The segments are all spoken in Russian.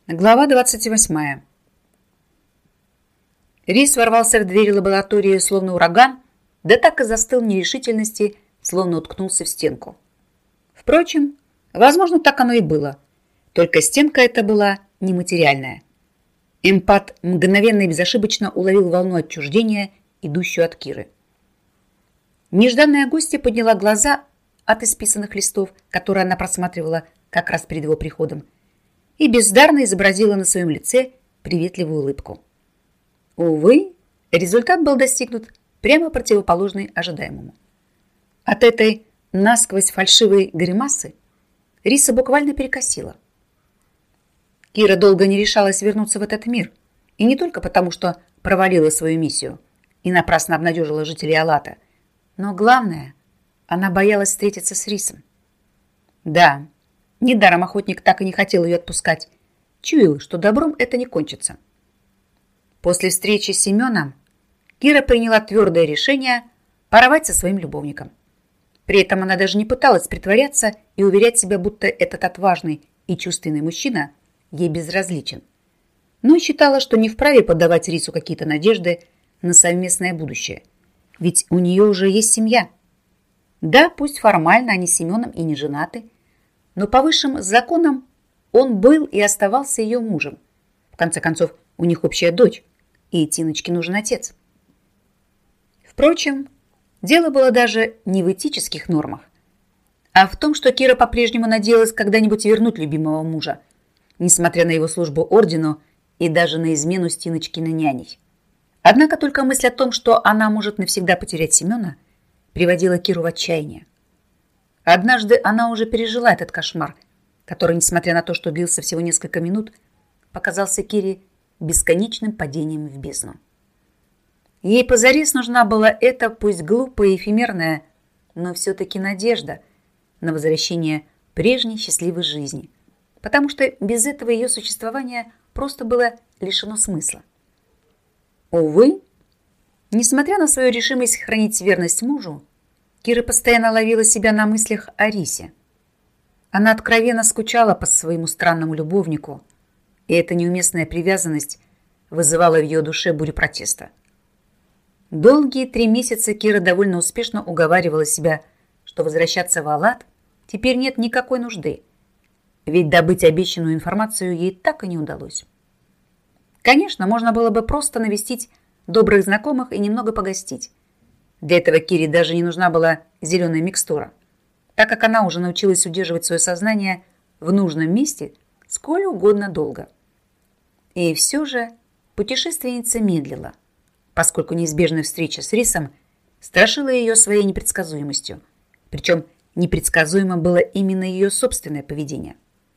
Глава 28. Рис ворвался в двери лаборатории, словно ураган, да так и застыл в нерешительности, словно уткнулся в стенку. Впрочем, возможно, так оно и было. Только стенка эта была нематериальная. Эмпат мгновенно и безошибочно уловил волну отчуждения, идущую от Киры. Нежданная гостья подняла глаза от исписанных листов, которые она просматривала как раз перед его приходом, и бездарно изобразила на своем лице приветливую улыбку. Увы, результат был достигнут прямо противоположный ожидаемому. От этой насквозь фальшивой гримасы Риса буквально перекосила. Кира долго не решалась вернуться в этот мир, и не только потому, что провалила свою миссию и напрасно обнадежила жителей Алата, но главное, она боялась встретиться с Рисом. Да, недаром охотник так и не хотел ее отпускать. Чуял, что добром это не кончится. После встречи с Семеном Кира приняла твердое решение порвать со своим любовником. При этом она даже не пыталась притворяться и уверять себя, будто этот отважный и чувственный мужчина ей безразличен. Но считала, что не вправе поддавать Рису какие-то надежды на совместное будущее. Ведь у нее уже есть семья. Да, пусть формально они с Семеном и не женаты, но по высшим законам он был и оставался ее мужем. В конце концов, у них общая дочь, и Тиночке нужен отец. Впрочем, дело было даже не в этических нормах, а в том, что Кира по-прежнему надеялась когда-нибудь вернуть любимого мужа, несмотря на его службу ордену и даже на измену с Тиночкиной няней. Однако только мысль о том, что она может навсегда потерять Семена, приводила Киру в отчаяние. Однажды она уже пережила этот кошмар, который, несмотря на то, что длился всего несколько минут, показался Кире бесконечным падением в бездну. Ей позарез нужна была эта, пусть глупая и эфемерная, но все-таки надежда на возвращение прежней счастливой жизни, потому что без этого ее существование просто было лишено смысла. Увы, несмотря на свою решимость хранить верность мужу, Кира постоянно ловила себя на мыслях о Рисе. Она откровенно скучала по своему странному любовнику, и эта неуместная привязанность вызывала в ее душе бурю протеста. Долгие 3 месяца Кира довольно успешно уговаривала себя, что возвращаться в Алат теперь нет никакой нужды, ведь добыть обещанную информацию ей так и не удалось. Конечно, можно было бы просто навестить добрых знакомых и немного погостить. Для этого Кире даже не нужна была зеленая микстура, так как она уже научилась удерживать свое сознание в нужном месте сколь угодно долго. И все же путешественница медлила, поскольку неизбежная встреча с Рисом страшила ее своей непредсказуемостью, причем непредсказуемо было именно ее собственное поведение.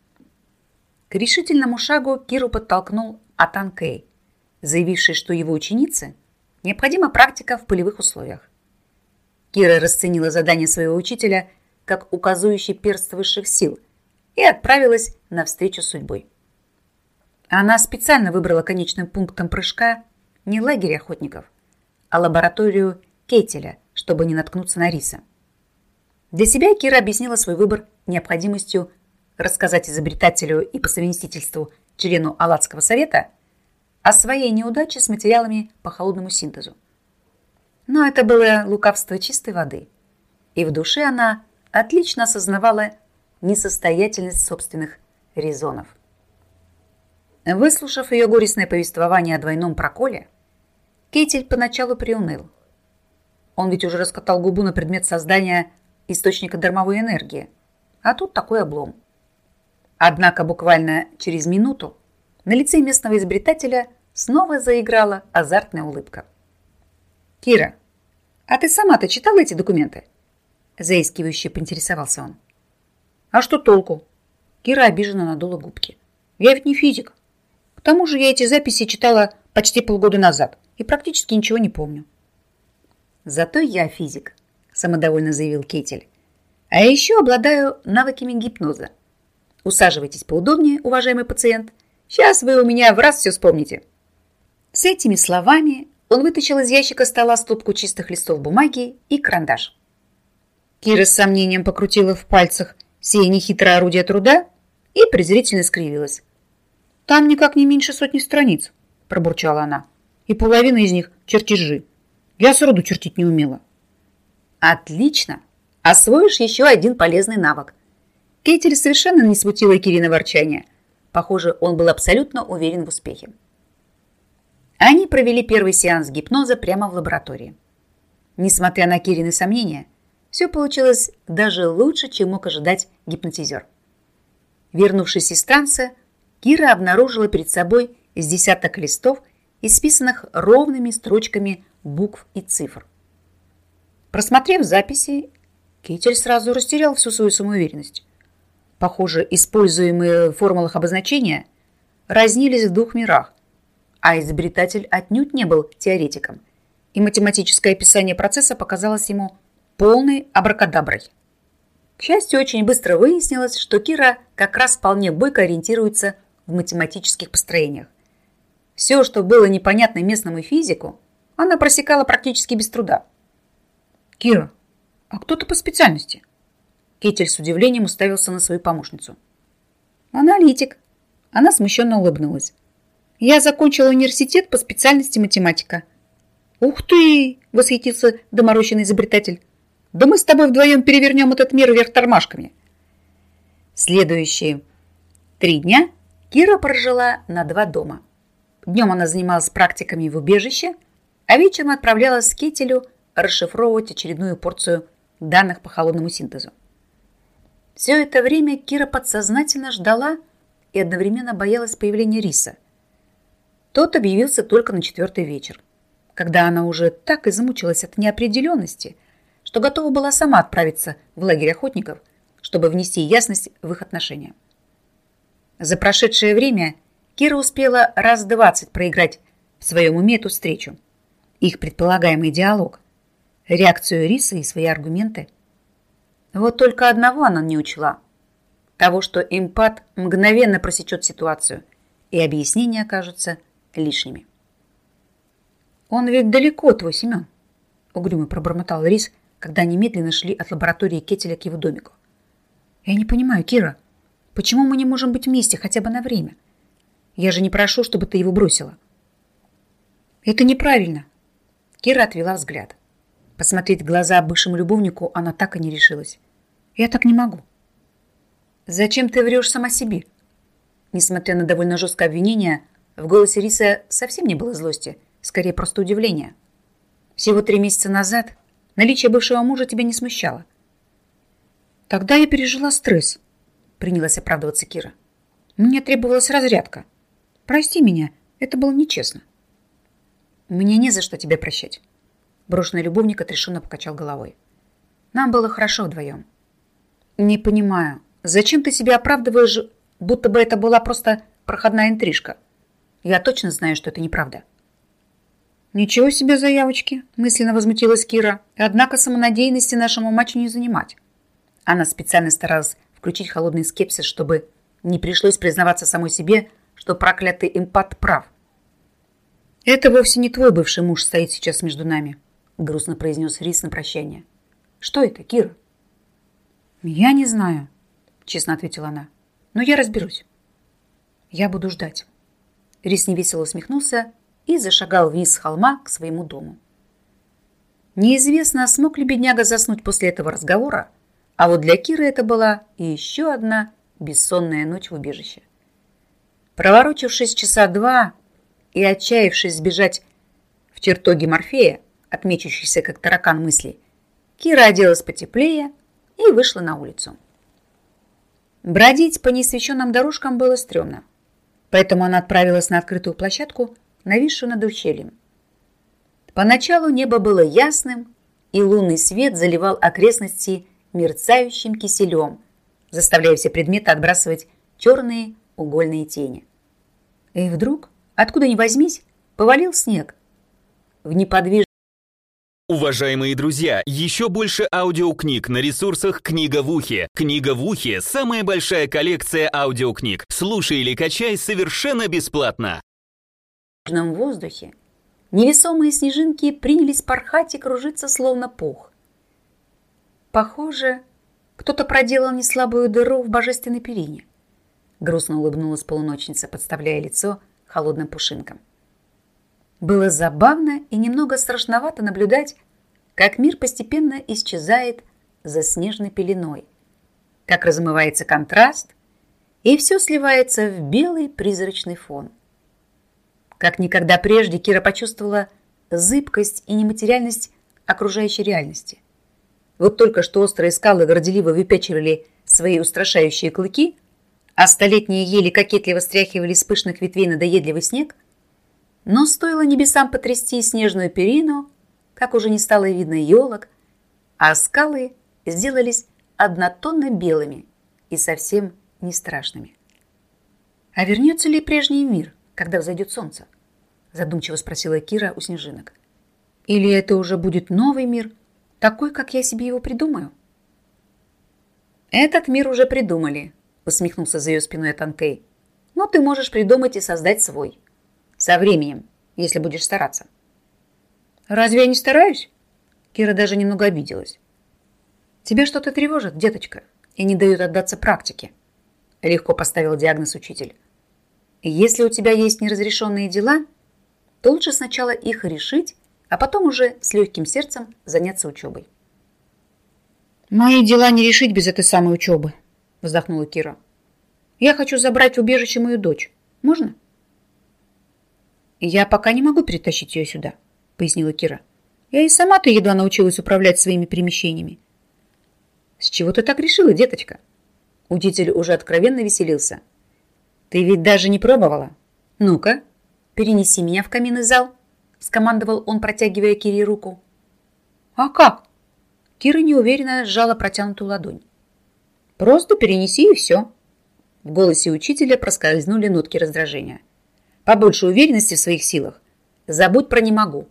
К решительному шагу Киру подтолкнул Атан Кэй, заявивший, что его ученице необходима практика в полевых условиях. Кира расценила задание своего учителя как указующий перст высших сил и отправилась навстречу с судьбой. Она специально выбрала конечным пунктом прыжка не лагерь охотников, а лабораторию Кейтеля, чтобы не наткнуться на Риса. Для себя Кира объяснила свой выбор необходимостью рассказать изобретателю и по совместительству члену Алатского совета о своей неудаче с материалами по холодному синтезу. Но это было лукавство чистой воды, и в душе она отлично осознавала несостоятельность собственных резонов. Выслушав ее горестное повествование о двойном проколе, Кейтель поначалу приуныл. Он ведь уже раскатал губу на предмет создания источника дармовой энергии, а тут такой облом. Однако буквально через минуту на лице местного изобретателя снова заиграла азартная улыбка. «Кира, а ты сама-то читала эти документы?» Заискивающе поинтересовался он. «А что толку?» Кира обиженно надула губки. «Я ведь не физик. К тому же я эти записи читала почти полгода назад и практически ничего не помню». «Зато я физик», самодовольно заявил Кейтель. «А я еще обладаю навыками гипноза. Усаживайтесь поудобнее, уважаемый пациент. Сейчас вы у меня в раз все вспомните». С этими словами он вытащил из ящика стола стопку чистых листов бумаги и карандаш. Кира с сомнением покрутила в пальцах сие нехитрое орудие труда и презрительно скривилась. Там никак не меньше 100 страниц, пробурчала она. И половина из них чертежи. Я сроду чертить не умела. Отлично. Освоишь еще один полезный навык. Кейтель совершенно не смутила Кирина ворчание. Похоже, он был абсолютно уверен в успехе. Они провели первый сеанс гипноза прямо в лаборатории. Несмотря на Кирины сомнения, все получилось даже лучше, чем мог ожидать гипнотизер. Вернувшись из транса, Кира обнаружила перед собой из десяток листов, исписанных ровными строчками букв и цифр. Просмотрев записи, Кейтель сразу растерял всю свою самоуверенность. Похоже, используемые в формулах обозначения разнились в двух мирах, а изобретатель отнюдь не был теоретиком, и математическое описание процесса показалось ему полной абракадаброй. К счастью, очень быстро выяснилось, что Кира как раз вполне бойко ориентируется в математических построениях. Все, что было непонятно местному физику, она просекала практически без труда. «Кира, а кто ты по специальности?» Кейтель с удивлением уставился на свою помощницу. «Аналитик». Она смущенно улыбнулась. «Я закончила университет по специальности математика». «Ух ты!» – восхитился доморощенный изобретатель. «Да мы с тобой вдвоем перевернем этот мир вверх тормашками». Следующие 3 дня Кира прожила на 2 дома. Днем она занималась практиками в убежище, а вечером отправлялась к Кейтелю расшифровывать очередную порцию данных по холодному синтезу. Все это время Кира подсознательно ждала и одновременно боялась появления Риса. Тот объявился только на 4-й вечер, когда она уже так измучилась от неопределенности, что готова была сама отправиться в лагерь охотников, чтобы внести ясность в их отношения. За прошедшее время Кира успела раз 20 проиграть в своем уме эту встречу, их предполагаемый диалог, реакцию Риса и свои аргументы. Вот только одного она не учла. Того, что эмпат мгновенно просечет ситуацию, и объяснения окажутся лишними. «Он ведь далеко, твой Семен», — угрюмо пробормотал Рис, когда они медленно шли от лаборатории Кетеля к его домику. «Я не понимаю, Кира, почему мы не можем быть вместе хотя бы на время? Я же не прошу, чтобы ты его бросила». «Это неправильно». Кира отвела взгляд. Посмотреть в глаза бывшему любовнику она так и не решилась. «Я так не могу». «Зачем ты врешь сама себе?» Несмотря на довольно жесткое обвинение, в голосе Риса совсем не было злости, скорее просто удивление. «Всего 3 месяца назад наличие бывшего мужа тебя не смущало». «Тогда я пережила стресс», — принялась оправдываться Кира. «Мне требовалась разрядка. Прости меня, это было нечестно». «Мне не за что тебя прощать». Брошенный любовник отрешенно покачал головой. «Нам было хорошо вдвоем». «Не понимаю, зачем ты себя оправдываешь, будто бы это была просто проходная интрижка? Я точно знаю, что это неправда». «Ничего себе заявочки!» – мысленно возмутилась Кира. «Однако самонадеянности нашему мачо не занимать». Она специально старалась включить холодный скепсис, чтобы не пришлось признаваться самой себе, что проклятый эмпат прав. «Это вовсе не твой бывший муж стоит сейчас между нами», – грустно произнес Рис на прощание. «Что это, Кира?» «Я не знаю», – честно ответила она. «Но я разберусь. Я буду ждать». Рис невесело усмехнулся и зашагал вниз с холма к своему дому. Неизвестно, смог ли бедняга заснуть после этого разговора, а вот для Киры это была еще одна бессонная ночь в убежище. Проворочившись часа 2 и отчаявшись сбежать в чертоги Морфея, отмечающийся как таракан мыслей, Кира оделась потеплее и вышла на улицу. Бродить по неосвещенным дорожкам было стрёмно, поэтому она отправилась на открытую площадку, нависшую над ущельем. Поначалу небо было ясным, и лунный свет заливал окрестности мерцающим киселем, заставляя все предметы отбрасывать черные угольные тени. И вдруг, откуда ни возьмись, повалил снег. В неподвижном... Уважаемые друзья, еще больше аудиокниг на ресурсах «Книга в ухе». «Книга в ухе» — самая большая коллекция аудиокниг. Слушай или качай совершенно бесплатно. В воздухе невесомые снежинки принялись порхать и кружиться, словно пух. Похоже, кто-то проделал неслабую дыру в божественной перине. грустно улыбнулась полуночница, подставляя лицо холодным пушинкам. Было забавно и немного страшновато наблюдать, как мир постепенно исчезает за снежной пеленой, как размывается контраст, и все сливается в белый призрачный фон. Как никогда прежде Кира почувствовала зыбкость и нематериальность окружающей реальности. Вот только что острые скалы горделиво выпячивали свои устрашающие клыки, а столетние ели кокетливо стряхивали с пышных ветвей надоедливый снег, но стоило небесам потрясти снежную перину, как уже не стало видно елок, а скалы сделались однотонно белыми и совсем не страшными. «А вернется ли прежний мир, когда взойдет солнце?» задумчиво спросила Кира у снежинок. «Или это уже будет новый мир, такой, как я себе его придумаю?» «Этот мир уже придумали», усмехнулся за ее спиной Атанкей. «Но ты можешь придумать и создать свой. Со временем, если будешь стараться». «Разве я не стараюсь?» Кира даже немного обиделась. «Тебя что-то тревожит, деточка, и не дает отдаться практике», легко поставил диагноз учитель. «Если у тебя есть неразрешенные дела, то лучше сначала их решить, а потом уже с легким сердцем заняться учебой». «Мои дела не решить без этой самой учебы», вздохнула Кира. «Я хочу забрать в убежище мою дочь. Можно?» «Я пока не могу перетащить ее сюда», пояснила Кира. «Я и сама-то едва научилась управлять своими перемещениями». «С чего ты так решила, деточка?» Учитель уже откровенно веселился. «Ты ведь даже не пробовала? Ну-ка, перенеси меня в каминный зал», скомандовал он, протягивая Кире руку. «А как?» Кира неуверенно сжала протянутую ладонь. «Просто перенеси и все». В голосе учителя проскользнули нотки раздражения. «Побольше уверенности в своих силах. Забудь про «не могу».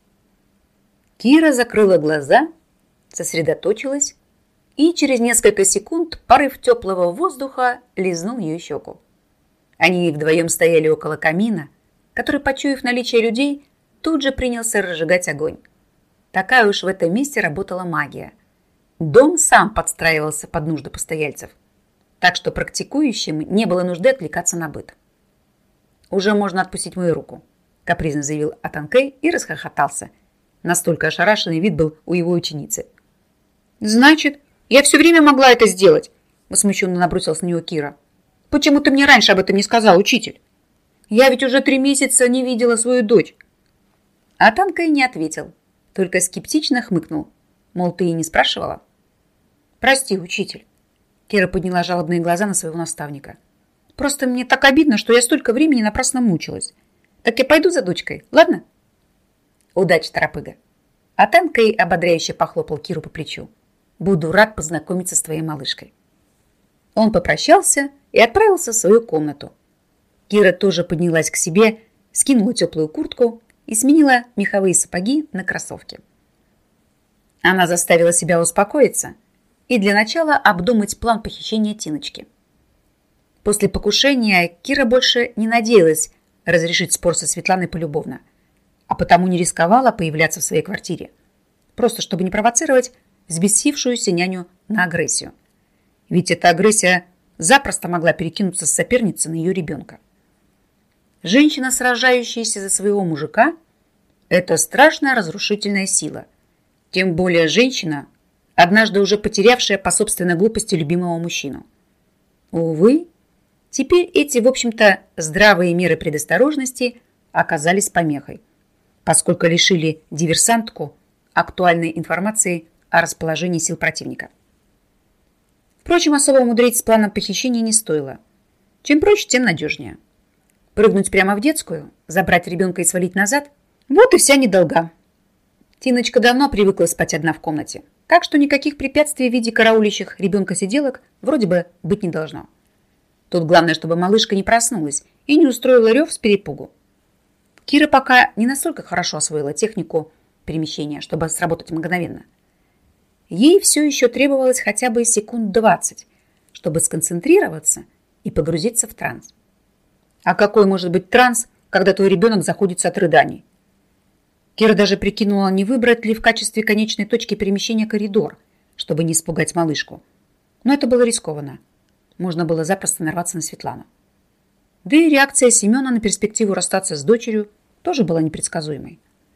Кира закрыла глаза, сосредоточилась, и через несколько секунд порыв теплого воздуха лизнул ее щеку. Они вдвоем стояли около камина, который, почуяв наличие людей, тут же принялся разжигать огонь. Такая уж в этом месте работала магия. Дом сам подстраивался под нужды постояльцев, так что практикующим не было нужды отвлекаться на быт. «Уже можно отпустить мою руку», – капризно заявил Атанкей и расхохотался. Настолько ошарашенный вид был у его ученицы. «Значит, я все время могла это сделать», – возмущенно набросилась на него Кира. «Почему ты мне раньше об этом не сказал, учитель? Я ведь уже 3 месяца не видела свою дочь». Атанкей не ответил, только скептично хмыкнул. Мол, ты и не спрашивала? «Прости, учитель». Кира подняла жалобные глаза на своего наставника. «Просто мне так обидно, что я столько времени напрасно мучилась. Так я пойду за дочкой, ладно?» «Удачи, торопыга». Атанкей ободряюще похлопал Киру по плечу. «Буду рад познакомиться с твоей малышкой». Он попрощался и отправился в свою комнату. Кира тоже поднялась к себе, скинула теплую куртку и сменила меховые сапоги на кроссовки. Она заставила себя успокоиться и для начала обдумать план похищения Тиночки. После покушения Кира больше не надеялась разрешить спор со Светланой полюбовно, а потому не рисковала появляться в своей квартире, просто чтобы не провоцировать взбесившуюся няню на агрессию. Ведь эта агрессия запросто могла перекинуться с соперницы на ее ребенка. Женщина, сражающаяся за своего мужика, это страшная разрушительная сила. Тем более женщина, однажды уже потерявшая по собственной глупости любимого мужчину. Увы, теперь эти, в общем-то, здравые меры предосторожности оказались помехой, поскольку лишили диверсантку актуальной информации о расположении сил противника. Впрочем, особо умудрить с планом похищения не стоило. Чем проще, тем надежнее. Прыгнуть прямо в детскую, забрать ребенка и свалить назад – вот и вся недолга. Тиночка давно привыкла спать одна в комнате, так что никаких препятствий в виде караулящих ребенка сиделок вроде бы быть не должно. Тут главное, чтобы малышка не проснулась и не устроила рев с перепугу. Кира пока не настолько хорошо освоила технику перемещения, чтобы сработать мгновенно. Ей все еще требовалось хотя бы секунд 20, чтобы сконцентрироваться и погрузиться в транс. А какой может быть транс, когда твой ребенок заходится от рыданий? Кира даже прикинула, не выбрать ли в качестве конечной точки перемещения коридор, чтобы не испугать малышку. Но это было рискованно. можно было запросто нарваться на Светлану. Да и реакция Семена на перспективу расстаться с дочерью тоже была непредсказуемой.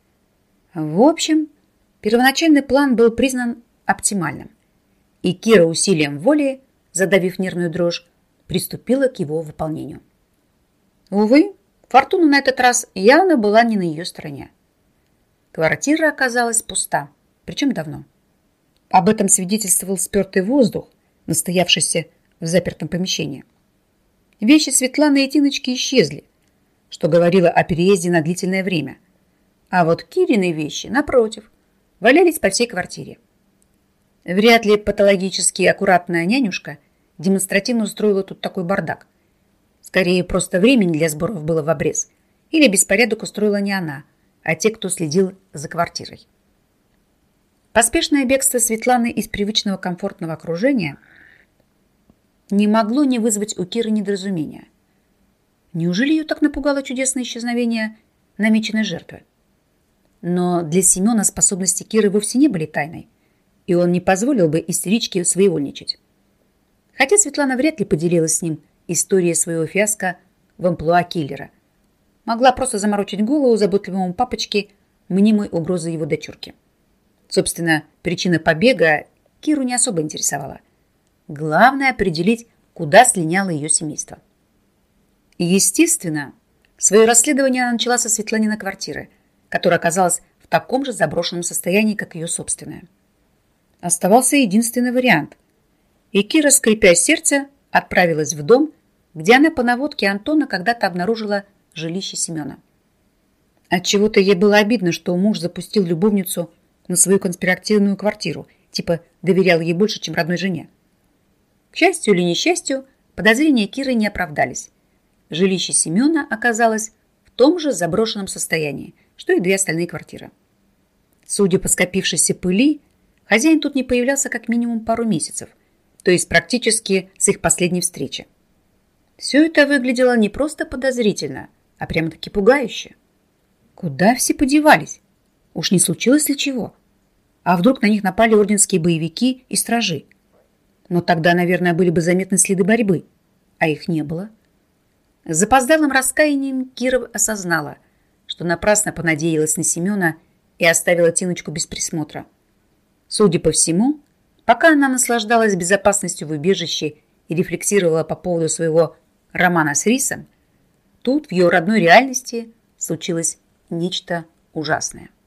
В общем, первоначальный план был признан оптимальным, и Кира усилием воли, задавив нервную дрожь, приступила к его выполнению. Увы, фортуна на этот раз явно была не на ее стороне. Квартира оказалась пуста, причем давно. Об этом свидетельствовал спертый воздух, настоявшийся в запертом помещении. Вещи Светланы и Тиночки исчезли, что говорило о переезде на длительное время. А вот Кирины вещи, напротив, валялись по всей квартире. Вряд ли патологически аккуратная нянюшка демонстративно устроила тут такой бардак. Скорее, просто времени для сборов было в обрез. Или беспорядок устроила не она, а те, кто следил за квартирой. Поспешное бегство Светланы из привычного комфортного окружения не могло не вызвать у Киры недоразумения. Неужели ее так напугало чудесное исчезновение намеченной жертвы? Но для Семена способности Киры вовсе не были тайной, и он не позволил бы истеричке своевольничать. Хотя Светлана вряд ли поделилась с ним историей своего фиаско в амплуа киллера. Могла просто заморочить голову заботливому папочке мнимой угрозой его дочурки. Собственно, причина побега Киру не особо интересовала. Главное определить, куда слиняло ее семейство. И, естественно, свое расследование она начала со Светланиной квартиры, которая оказалась в таком же заброшенном состоянии, как ее собственная. Оставался единственный вариант. И Кира, скрипя сердце, отправилась в дом, где она по наводке Антона когда-то обнаружила жилище Семена. Отчего-то ей было обидно, что муж запустил любовницу на свою конспиративную квартиру, типа доверял ей больше, чем родной жене. К счастью или несчастью, подозрения Киры не оправдались. Жилище Семена оказалось в том же заброшенном состоянии, что и две остальные квартиры. Судя по скопившейся пыли, хозяин тут не появлялся как минимум пару месяцев, то есть практически с их последней встречи. Все это выглядело не просто подозрительно, а прямо-таки пугающе. Куда все подевались? Уж не случилось ли чего? А вдруг на них напали орденские боевики и стражи? Но тогда, наверное, были бы заметны следы борьбы, а их не было. С запоздалым раскаянием Кира осознала, что напрасно понадеялась на Семена и оставила Тиночку без присмотра. Судя по всему, пока она наслаждалась безопасностью в убежище и рефлексировала по поводу своего романа с Рисом, тут в ее родной реальности случилось нечто ужасное.